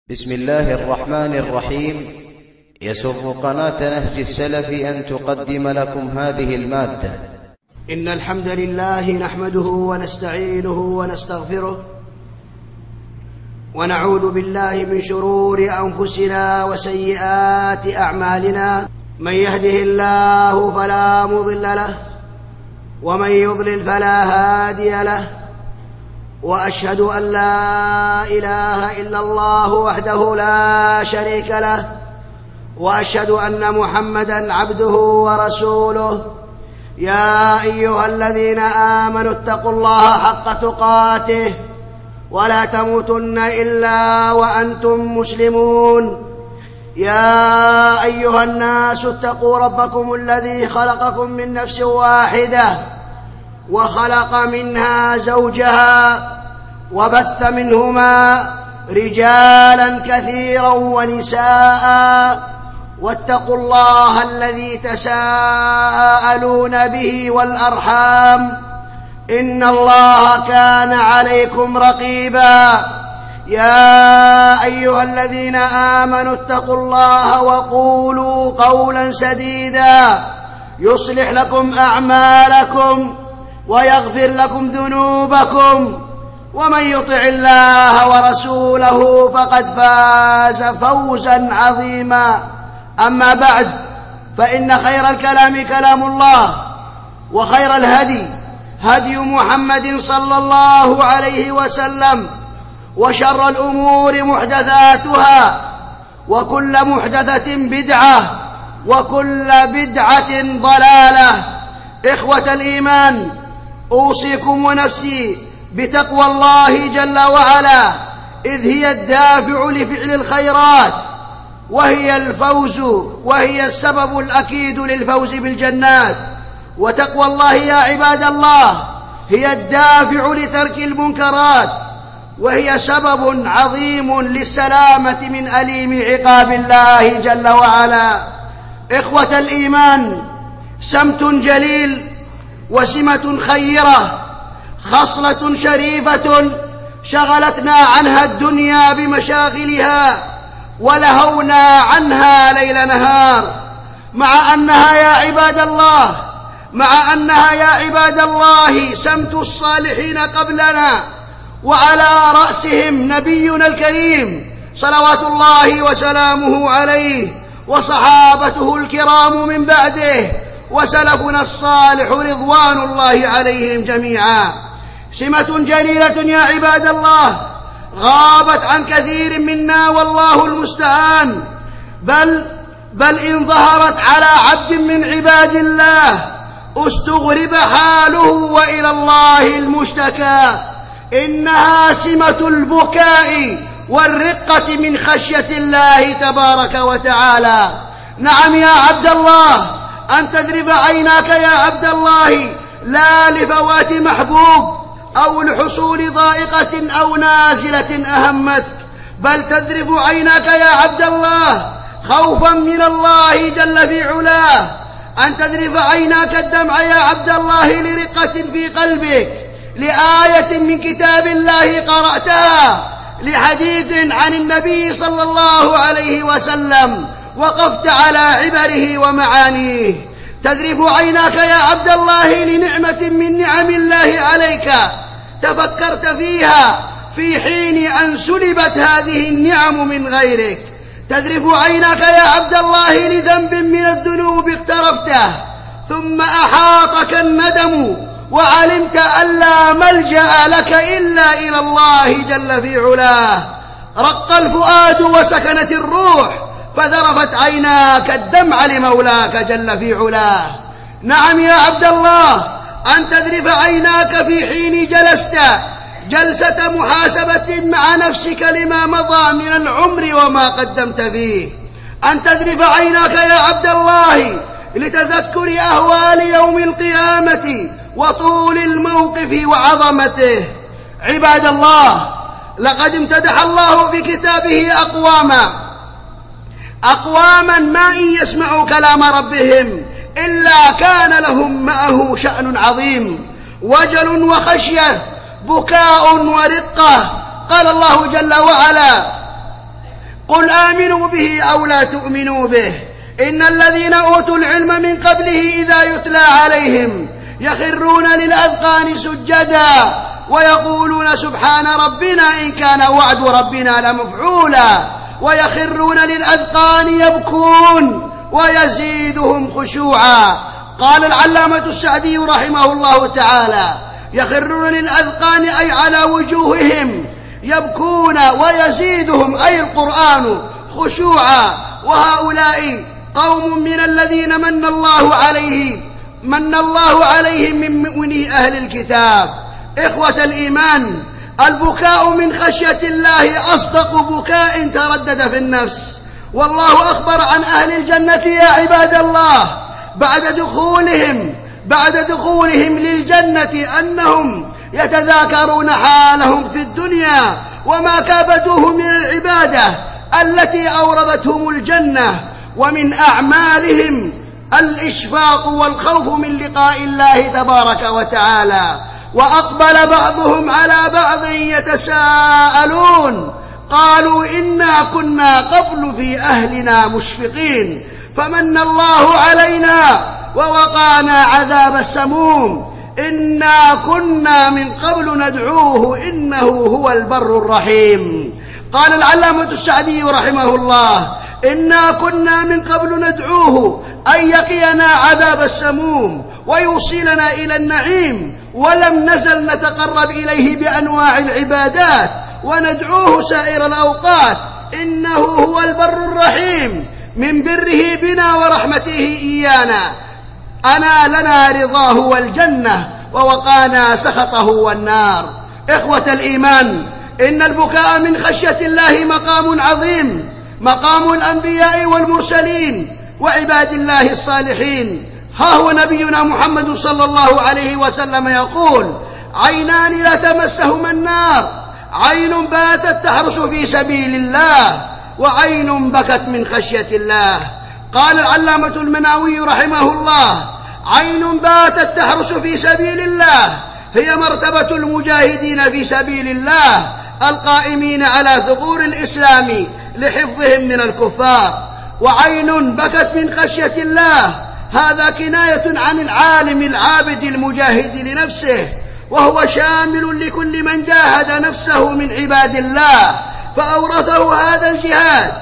بسم الله الرحمن الرحيم. يسر قناة نهج السلف أن تقدم لكم هذه المادة. إن الحمد لله نحمده ونستعينه ونستغفره ونعوذ بالله من شرور أنفسنا وسيئات أعمالنا. من يهده الله فلا مضل له ومن يضلل فلا هادي له، وأشهد أن لا إله إلا الله وحده لا شريك له، وأشهد أن محمدًا عبده ورسوله. يا أيها الذين آمنوا اتقوا الله حق تقاته ولا تموتن إلا وأنتم مسلمون. يا أيها الناس اتقوا ربكم الذي خلقكم من نفس واحدة وخلق منها زوجها وبث منهما رجالا كثيرا ونساء، واتقوا الله الذي تساءلون به والأرحام، إن الله كان عليكم رقيبا. يا أيها الذين آمنوا اتقوا الله وقولوا قولا سديدا يصلح لكم أعمالكم ويغفر لكم ذنوبكم، ومن يطع الله ورسوله فقد فاز فوزا عظيما. أما بعد، فإن خير الكلام كلام الله، وخير الهدي هدي محمد صلى الله عليه وسلم، وشر الأمور محدثاتها، وكل محدثة بدعة، وكل بدعة ضلالة. إخوة الإيمان، أوصيكم ونفسي بتقوى الله جل وعلا، إذ هي الدافع لفعل الخيرات، وهي السبب الأكيد للفوز بالجنات. وتقوى الله يا عباد الله هي الدافع لترك المنكرات، وهي سبب عظيم للسلامة من أليم عقاب الله جل وعلا. إخوة الإيمان، سمت جليل وسمة خيرة، خصلة شريفة شغلتنا عنها الدنيا بمشاغلها ولهونا عنها ليل نهار، مع أنها يا عباد الله سمت الصالحين قبلنا، وعلى رأسهم نبينا الكريم صلوات الله وسلامه عليه، وصحابته الكرام من بعده، وسلفنا الصالح رضوان الله عليهم جميعا. سمة جليلة يا عباد الله غابت عن كثير منا والله المستعان، بل إن ظهرت على عبد من عباد الله استغرب حاله وإلى الله المشتكى. إنها سمة البكاء والرقة من خشية الله تبارك وتعالى. نعم يا عبد الله، أن تذرف عيناك يا عبد الله لا لفوات محبوب أو لحصول ضائقة أو نازلة أهمتك، بل تذرف عيناك يا عبد الله خوفا من الله جل في علاه. أن تذرف عيناك الدمع يا عبد الله لرقة في قلبك، لآية من كتاب الله قرأتها، لحديث عن النبي صلى الله عليه وسلم وقفت على عبره ومعانيه. تذرف عيناك يا عبد الله لنعمة من نعم الله عليك تفكرت فيها في حين أن سلبت هذه النعم من غيرك. تذرف عيناك يا عبد الله لذنب من الذنوب اقترفته ثم أحاطك الندم وعلمت أن لا ملجأ لك إلا إلى الله جل في علاه. رق الفؤاد وسكنت الروح فذرفت عيناك الدمع لمولاك جل في علاه. نعم يا عبد الله، أن تذرف عيناك في حين جلست جلسة محاسبة مع نفسك لما مضى من العمر وما قدمت فيه. أن تذرف عيناك يا عبد الله لتذكر أهوال يوم القيامة وطول الموقف وعظمته. عباد الله، لقد امتدح الله في كتابه أقواما ما إن يسمعوا كلام ربهم إلا كان لهم معه شأن عظيم، وجل وخشية، بكاء ورقة. قال الله جل وعلا: قل آمنوا به أو لا تؤمنوا به إن الذين أوتوا العلم من قبله إذا يتلى عليهم يخرون للأذقان سجدا ويقولون سبحان ربنا إن كان وعد ربنا لمفعولا ويخرون للأذقان يبكون ويزيدهم خشوعا. قال العلامة السعدي رحمه الله تعالى: يخرون للأذقان أي على وجوههم يبكون ويزيدهم أي القرآن خشوعا. وهؤلاء قوم من الذين من الله عليهم من مؤمني أهل الكتاب. إخوة الإيمان، البكاء من خشية الله أصدق بكاء تردد في النفس. والله أخبر عن أهل الجنة يا عباد الله بعد دخولهم للجنة أنهم يتذاكرون حالهم في الدنيا وما كابدوه من العبادة التي أوردتهم الجنة، ومن أعمالهم الإشفاق والخوف من لقاء الله تبارك وتعالى. وأقبل بعضهم على بعض يتساءلون قالوا إنا كنا قبل في أهلنا مشفقين فمن الله علينا ووقانا عذاب السموم إنا كنا من قبل ندعوه إنه هو البر الرحيم. قال العلامة السعدي رحمه الله: إنا كنا من قبل ندعوه أن يقينا عذاب السموم ويوصلنا إلى النعيم، ولم نزل نتقرب إليه بأنواع العبادات وندعوه سائر الأوقات إنه هو البر الرحيم من بره بنا ورحمته إيانا، أنا لنا رضاه والجنة ووقانا سخطه والنار. إخوة الإيمان، إن البكاء من خشية الله مقام عظيم، مقام الأنبياء والمرسلين وعباد الله الصالحين. ها هو نبينا محمد صلى الله عليه وسلم يقول: عينان لا تمسهما النار، عين باتت تحرس في سبيل الله وعين بكت من خشية الله. قال العلامة المناوي رحمه الله: عين باتت تحرس في سبيل الله هي مرتبة المجاهدين في سبيل الله القائمين على ثغور الإسلام لحفظهم من الكفار. وعين بكت من خشية الله هذا كناية عن العالم العابد المجاهد لنفسه، وهو شامل لكل من جاهد نفسه من عباد الله فأورثه هذا الجهاد،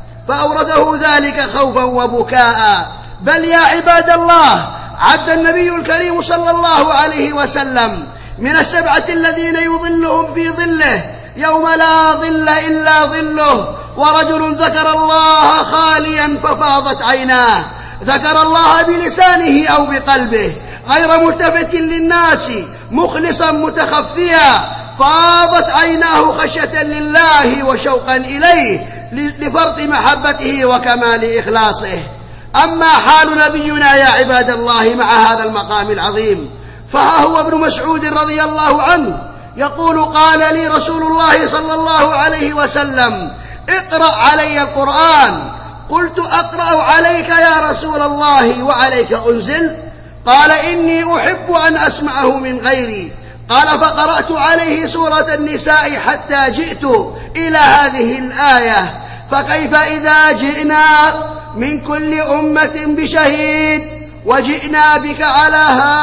فأورثه ذلك خوفا وبكاء. بل يا عباد الله، عد النبي الكريم صلى الله عليه وسلم من السبعة الذين يظلهم في ظله يوم لا ظل إلا ظله: ورجل ذكر الله خاليا ففاضت عيناه، ذكر الله بلسانه أو بقلبه غير ملتفت للناس مخلصا متخفيا، فاضت عيناه خشية لله وشوقا إليه لفرط محبته وكمال إخلاصه. أما حال نبينا يا عباد الله مع هذا المقام العظيم، فها هو ابن مسعود رضي الله عنه يقول: قال لي رسول الله صلى الله عليه وسلم: اقرأ علي القرآن. قلت: أقرأ عليك يا رسول الله وعليك أنزل؟ قال: إني أحب أن أسمعه من غيري. قال: فقرأت عليه سورة النساء حتى جئت إلى هذه الآية: فكيف إذا جئنا من كل أمة بشهيد وجئنا بك على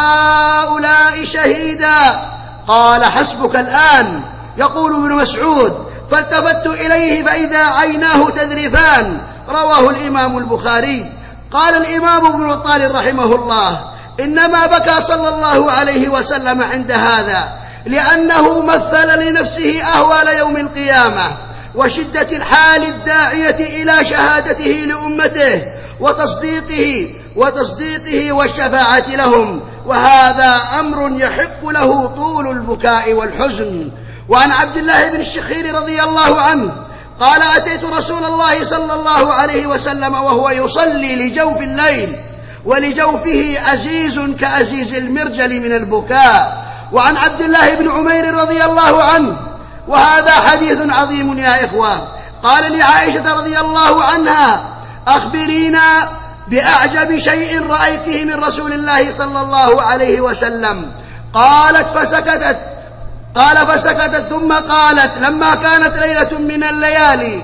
هؤلاء شهيدا. قال: حسبك الآن. يقول ابن مسعود: فالتفت إليه فإذا عيناه تذرفان. رواه الإمام البخاري. قال الإمام ابن الطالب رحمه الله: إنما بكى صلى الله عليه وسلم عند هذا لأنه مثل لنفسه أهوال يوم القيامة وشدة الحال الداعية إلى شهادته لأمته وتصديقه والشفاعة لهم، وهذا أمر يحق له طول البكاء والحزن. وعن عبد الله بن الشخير رضي الله عنه قال: أتيت رسول الله صلى الله عليه وسلم وهو يصلي لجوف الليل ولجوفه أزيز كأزيز المرجل من البكاء. وعن عبد الله بن عمير رضي الله عنه، وهذا حديث عظيم يا إخوان، قال لعائشة رضي الله عنها: أخبرينا بأعجب شيء رأيته من رسول الله صلى الله عليه وسلم. قالت فسكتت ثم قالت: لما كانت ليلة من الليالي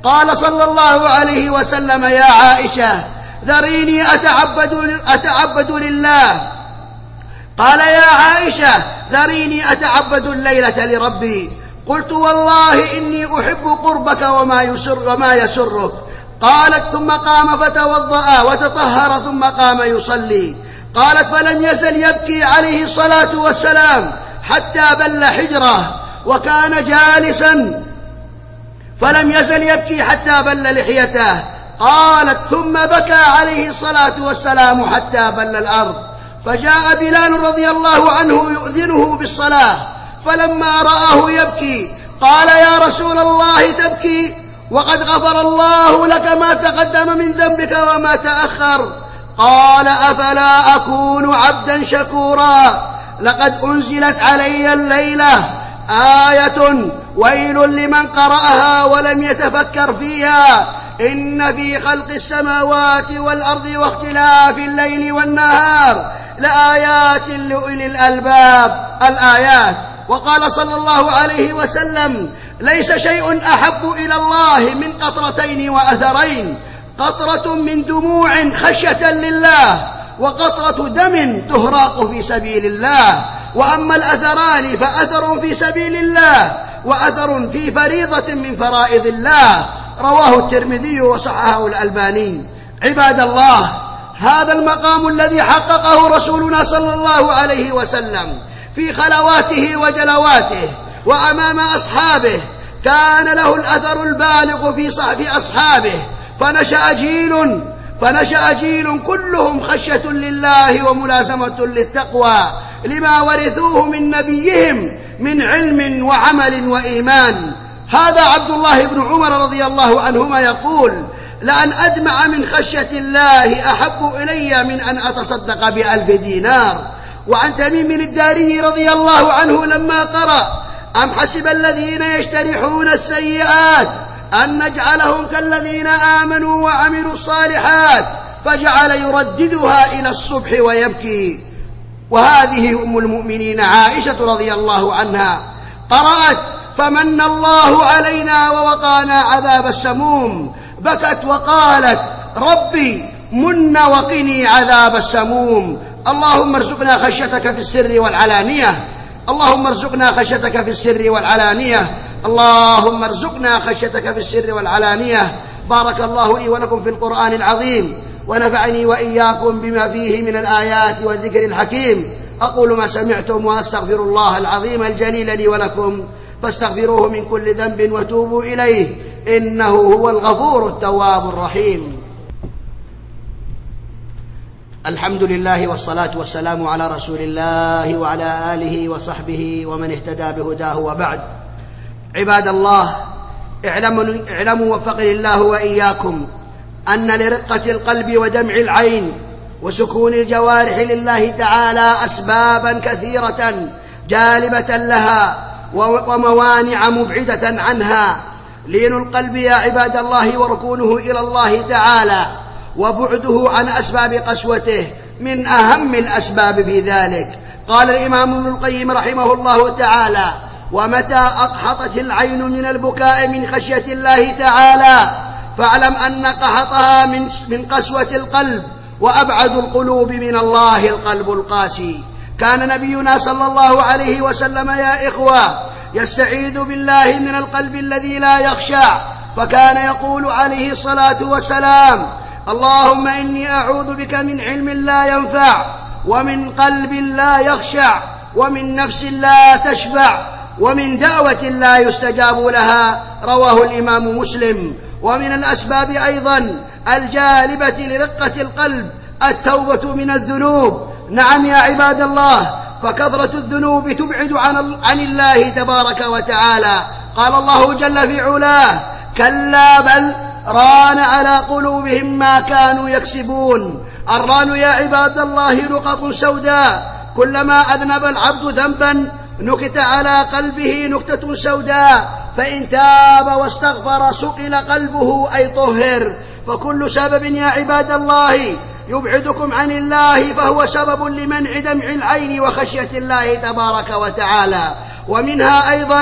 قال صلى الله عليه وسلم: يا عائشة ذريني أتعبد لله. قال: يا عائشة ذريني أتعبد الليلة لربي. قلت: والله إني أحب قربك وما يسرك. قالت: ثم قام فتوضأ وتطهر ثم قام يصلي. قالت: فلم يزل يبكي عليه الصلاة والسلام حتى بل حجره، وكان جالسا فلم يزل يبكي حتى بل لحيته. قالت: ثم بكى عليه الصلاة والسلام حتى بل الأرض. فجاء بلال رضي الله عنه يؤذنه بالصلاة، فلما رآه يبكي قال: يا رسول الله تبكي وقد غفر الله لك ما تقدم من ذنبك وما تأخر. قال: أفلا أكون عبدا شكورا؟ لقد أنزلت علي الليلة آية ويل لمن قرأها ولم يتفكر فيها، إن في خلق السماوات والأرض واختلاف الليل والنهار لآيات لأولي الألباب. الآيات. وقال صلى الله عليه وسلم: ليس شيء أحب إلى الله من قطرتين وأثرين، قطرة من دموع خشية لله، وقطرة دم تهراق في سبيل الله. وأما الأثران فأثر في سبيل الله وأثر في فريضة من فرائض الله. رواه الترمذي وصححه الألباني. عباد الله، هذا المقام الذي حققه رسولنا صلى الله عليه وسلم في خلواته وجلواته وأمام أصحابه كان له الأثر البالغ في أصحابه، فنشأ جيل كلهم خشية لله وملازمة للتقوى لما ورثوه من نبيهم من علم وعمل وإيمان. هذا عبد الله بن عمر رضي الله عنهما يقول: لأن أدمع من خشية الله أحب إلي من أن أتصدق ب1000 دينار. وعن تميم الداري رضي الله عنه لما قرأ: أم حسب الذين يجترحون السيئات أن نجعلهم كالذين آمنوا وعملوا الصالحات، فجعل يرددها إلى الصبح ويبكي. وهذه أم المؤمنين عائشة رضي الله عنها قرأت: فمن الله علينا ووقانا عذاب السموم. بكت وقالت: ربي من وقني عذاب السموم. اللهم ارزقنا خشيتك في السر والعلانية، اللهم ارزقنا خشيتك في السر والعلانية، اللهم ارزقنا خشيتك في السر والعلانية. بارك الله لي ولكم في القرآن العظيم، ونفعني وإياكم بما فيه من الآيات والذكر الحكيم. أقول ما سمعتم وأستغفر الله العظيم الجليل لي ولكم، فاستغفروه من كل ذنب وتوبوا إليه، إنه هو الغفور التواب الرحيم. الحمد لله والصلاة والسلام على رسول الله وعلى آله وصحبه ومن اهتدى بهداه، وبعد. عباد الله، اعلموا وفقني الله وإياكم أن لرقة القلب ودمع العين وسكون الجوارح لله تعالى أسبابا كثيرة جالبة لها وموانع مبعدة عنها. لين القلب يا عباد الله وركونه إلى الله تعالى وبعده عن أسباب قسوته من أهم الأسباب في ذلك. قال الإمام ابن القيم رحمه الله تعالى: ومتى أقحطت العين من البكاء من خشية الله تعالى فاعلم أن قحطها من قسوة القلب، وأبعد القلوب من الله القلب القاسي. كان نبينا صلى الله عليه وسلم يا إخوة يستعيذ بالله من القلب الذي لا يخشع، فكان يقول عليه الصلاة والسلام: اللهم إني أعوذ بك من علم لا ينفع، ومن قلب لا يخشع، ومن نفس لا تشبع، ومن دعوة لا يستجاب لها. رواه الإمام مسلم. ومن الأسباب أيضا الجالبة لرقة القلب التوبة من الذنوب. نعم يا عباد الله، فكثرة الذنوب تبعد عن الله تبارك وتعالى. قال الله جل في علاه: كلا بل ران على قلوبهم ما كانوا يكسبون. الران يا عباد الله نقط سوداء، كلما أذنب العبد ذنبا نكت على قلبه نكتة سوداء، فإن تاب واستغفر صقل قلبه أي طهر. فكل سبب يا عباد الله يبعدكم عن الله فهو سبب لمنع دمع العين وخشية الله تبارك وتعالى. ومنها أيضا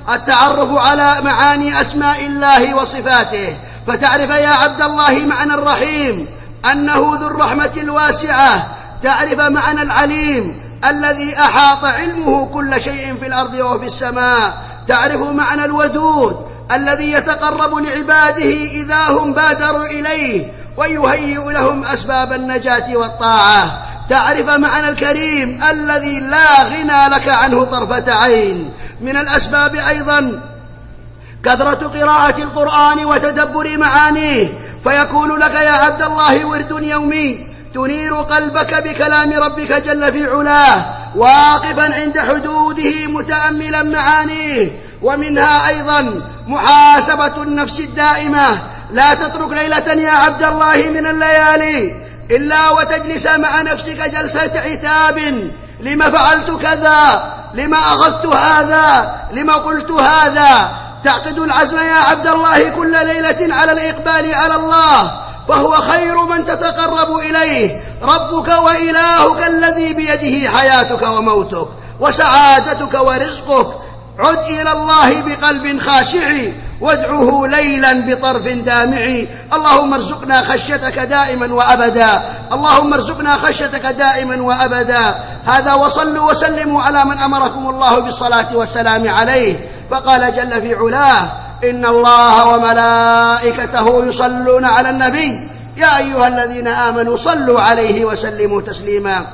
التعرف على معاني أسماء الله وصفاته، فتعرف يا عبد الله معنى الرحيم أنه ذو الرحمة الواسعة، تعرف معنى العليم الذي أحاط علمه كل شيء في الأرض وفي السماء، تعرف معنى الودود الذي يتقرب لعباده إذا هم بادروا إليه ويهيئ لهم أسباب النجاة والطاعة، تعرف معنى الكريم الذي لا غنى لك عنه طرفة عين. من الأسباب أيضا كثرة قراءة القرآن وتدبر معانيه، فيكون لك يا عبد الله ورد يومي تنير قلبك بكلام ربك جل في علاه، واقفا عند حدوده متأملا معانيه. ومنها أيضا محاسبة النفس الدائمة، لا تترك ليلة يا عبد الله من الليالي إلا وتجلس مع نفسك جلسة عتاب، لما فعلت كذا، لما أخذت هذا، لما قلت هذا. تعقد العزم يا عبد الله كل ليلة على الإقبال على الله، فهو خير من تتقرب إليه، ربك وإلهك الذي بيده حياتك وموتك وسعادتك ورزقك. عد إلى الله بقلب خاشع وادعه ليلا بطرف دامع. اللهم ارزقنا خشيتك دائما وأبدا، اللهم ارزقنا خشيتك دائما وأبدا. هذا وصلوا وسلموا على من أمركم الله بالصلاة والسلام عليه، فقال جل في علاه: إن الله وملائكته يصلون على النبي يا أيها الذين آمنوا صلوا عليه وسلموا تسليما.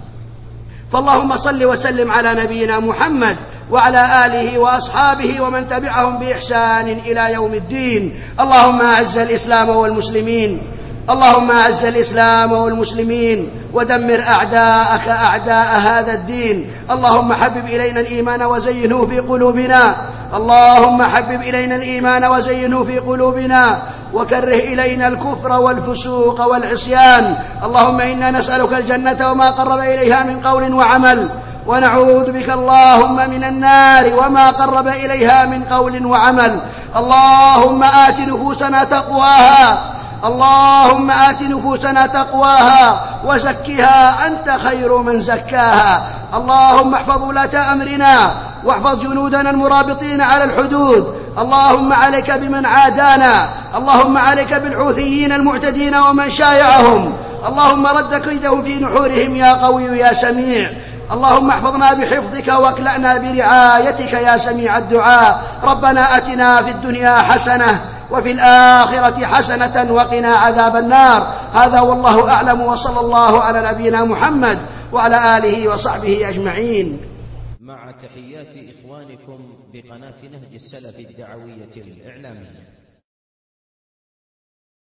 فاللهم صل وسلم على نبينا محمد وعلى آله وأصحابه ومن تبعهم بإحسان إلى يوم الدين. اللهم أعز الإسلام والمسلمين، اللهم أعز الإسلام والمسلمين ودمر أعداءك أعداء هذا الدين. اللهم حبب إلينا الإيمان وزينه في قلوبنا، اللهم حبب إلينا الإيمان وزينه في قلوبنا وكره إلينا الكفر والفسوق والعصيان. اللهم إنا نسألك الجنة وما قرب إليها من قول وعمل، ونعوذ بك اللهم من النار وما قرب إليها من قول وعمل. اللهم آت نفوسنا تقواها، اللهم آت نفوسنا تقواها وزكها أنت خير من زكاها. اللهم احفظ ولاة أمرنا واحفظ جنودنا المرابطين على الحدود. اللهم عليك بمن عادانا، اللهم عليك بالحوثيين المعتدين ومن شايعهم، اللهم رد كيدهم في نحورهم يا قوي يا سميع. اللهم احفظنا بحفظك واكلأنا برعايتك يا سميع الدعاء. ربنا أتنا في الدنيا حسنة وفي الآخرة حسنة وقنا عذاب النار. هذا والله أعلم، وصلى الله على نبينا محمد وعلى آله وصحبه أجمعين. مع تحيات إخوانكم بقناة نهج السلف الدعوية الإعلامية.